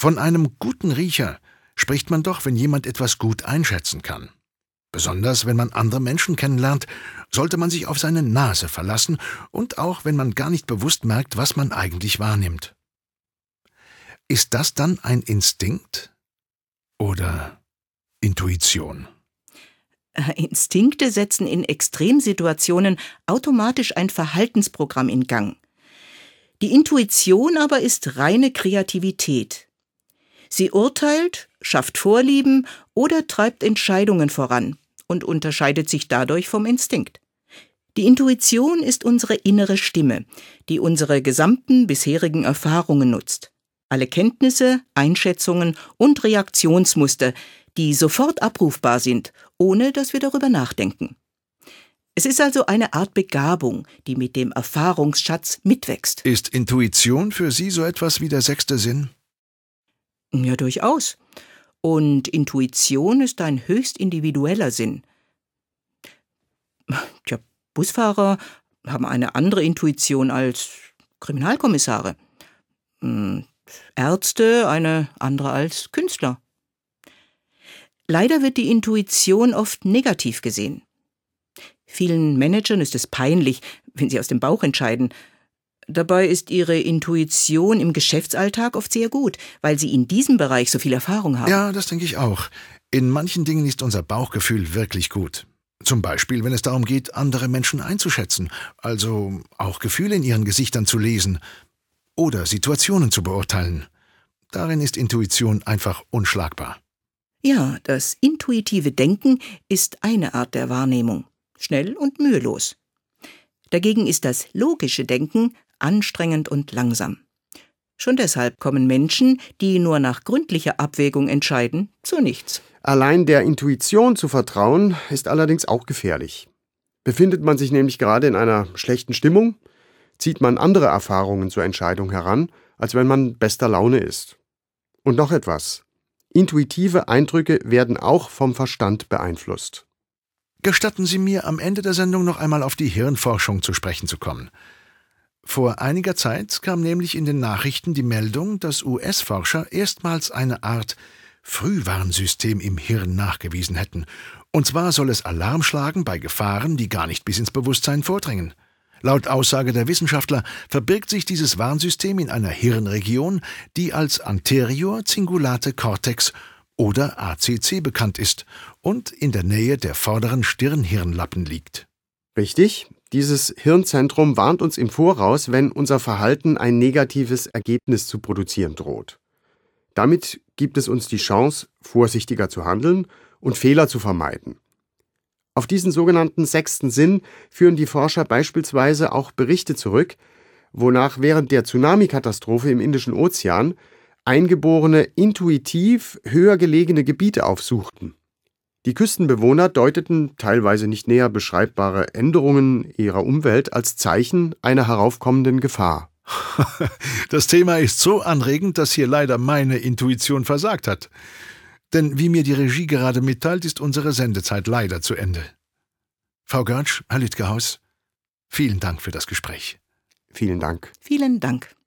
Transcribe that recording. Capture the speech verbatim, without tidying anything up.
Von einem guten Riecher spricht man doch, wenn jemand etwas gut einschätzen kann. Besonders wenn man andere Menschen kennenlernt, sollte man sich auf seine Nase verlassen und auch wenn man gar nicht bewusst merkt, was man eigentlich wahrnimmt. Ist das dann ein Instinkt oder Intuition? Instinkte setzen in Extremsituationen automatisch ein Verhaltensprogramm in Gang. Die Intuition aber ist reine Kreativität. Sie urteilt, schafft Vorlieben oder treibt Entscheidungen voran und unterscheidet sich dadurch vom Instinkt. Die Intuition ist unsere innere Stimme, die unsere gesamten bisherigen Erfahrungen nutzt. Alle Kenntnisse, Einschätzungen und Reaktionsmuster, die sofort abrufbar sind, ohne dass wir darüber nachdenken. Es ist also eine Art Begabung, die mit dem Erfahrungsschatz mitwächst. Ist Intuition für Sie so etwas wie der sechste Sinn? Ja, durchaus. Und Intuition ist ein höchst individueller Sinn. Tja, Busfahrer haben eine andere Intuition als Kriminalkommissare. Ärzte eine andere als Künstler. Leider wird die Intuition oft negativ gesehen. Vielen Managern ist es peinlich, wenn sie aus dem Bauch entscheiden. Dabei ist ihre Intuition im Geschäftsalltag oft sehr gut, weil sie in diesem Bereich so viel Erfahrung haben. Ja, das denke ich auch. In manchen Dingen ist unser Bauchgefühl wirklich gut. Zum Beispiel, wenn es darum geht, andere Menschen einzuschätzen, also auch Gefühle in ihren Gesichtern zu lesen oder Situationen zu beurteilen. Darin ist Intuition einfach unschlagbar. Ja, das intuitive Denken ist eine Art der Wahrnehmung, schnell und mühelos. Dagegen ist das logische Denken anstrengend und langsam. Schon deshalb kommen Menschen, die nur nach gründlicher Abwägung entscheiden, zu nichts. Allein der Intuition zu vertrauen, ist allerdings auch gefährlich. Befindet man sich nämlich gerade in einer schlechten Stimmung, zieht man andere Erfahrungen zur Entscheidung heran, als wenn man bester Laune ist. Und noch etwas. Intuitive Eindrücke werden auch vom Verstand beeinflusst. Gestatten Sie mir, am Ende der Sendung noch einmal auf die Hirnforschung zu sprechen zu kommen. Vor einiger Zeit kam nämlich in den Nachrichten die Meldung, dass U S-Forscher erstmals eine Art Frühwarnsystem im Hirn nachgewiesen hätten. Und zwar soll es Alarm schlagen bei Gefahren, die gar nicht bis ins Bewusstsein vordringen. Laut Aussage der Wissenschaftler verbirgt sich dieses Warnsystem in einer Hirnregion, die als Anterior Cingulate Cortex oder A C C bekannt ist und in der Nähe der vorderen Stirnhirnlappen liegt. Richtig, dieses Hirnzentrum warnt uns im Voraus, wenn unser Verhalten ein negatives Ergebnis zu produzieren droht. Damit gibt es uns die Chance, vorsichtiger zu handeln und Fehler zu vermeiden. Auf diesen sogenannten sechsten Sinn führen die Forscher beispielsweise auch Berichte zurück, wonach während der Tsunami-Katastrophe im Indischen Ozean Eingeborene intuitiv höher gelegene Gebiete aufsuchten. Die Küstenbewohner deuteten teilweise nicht näher beschreibbare Änderungen ihrer Umwelt als Zeichen einer heraufkommenden Gefahr. Das Thema ist so anregend, dass hier leider meine Intuition versagt hat. Denn wie mir die Regie gerade mitteilt, ist unsere Sendezeit leider zu Ende. Frau Görtsch, Herr Lütgehaus, vielen Dank für das Gespräch. Vielen Dank. Vielen Dank.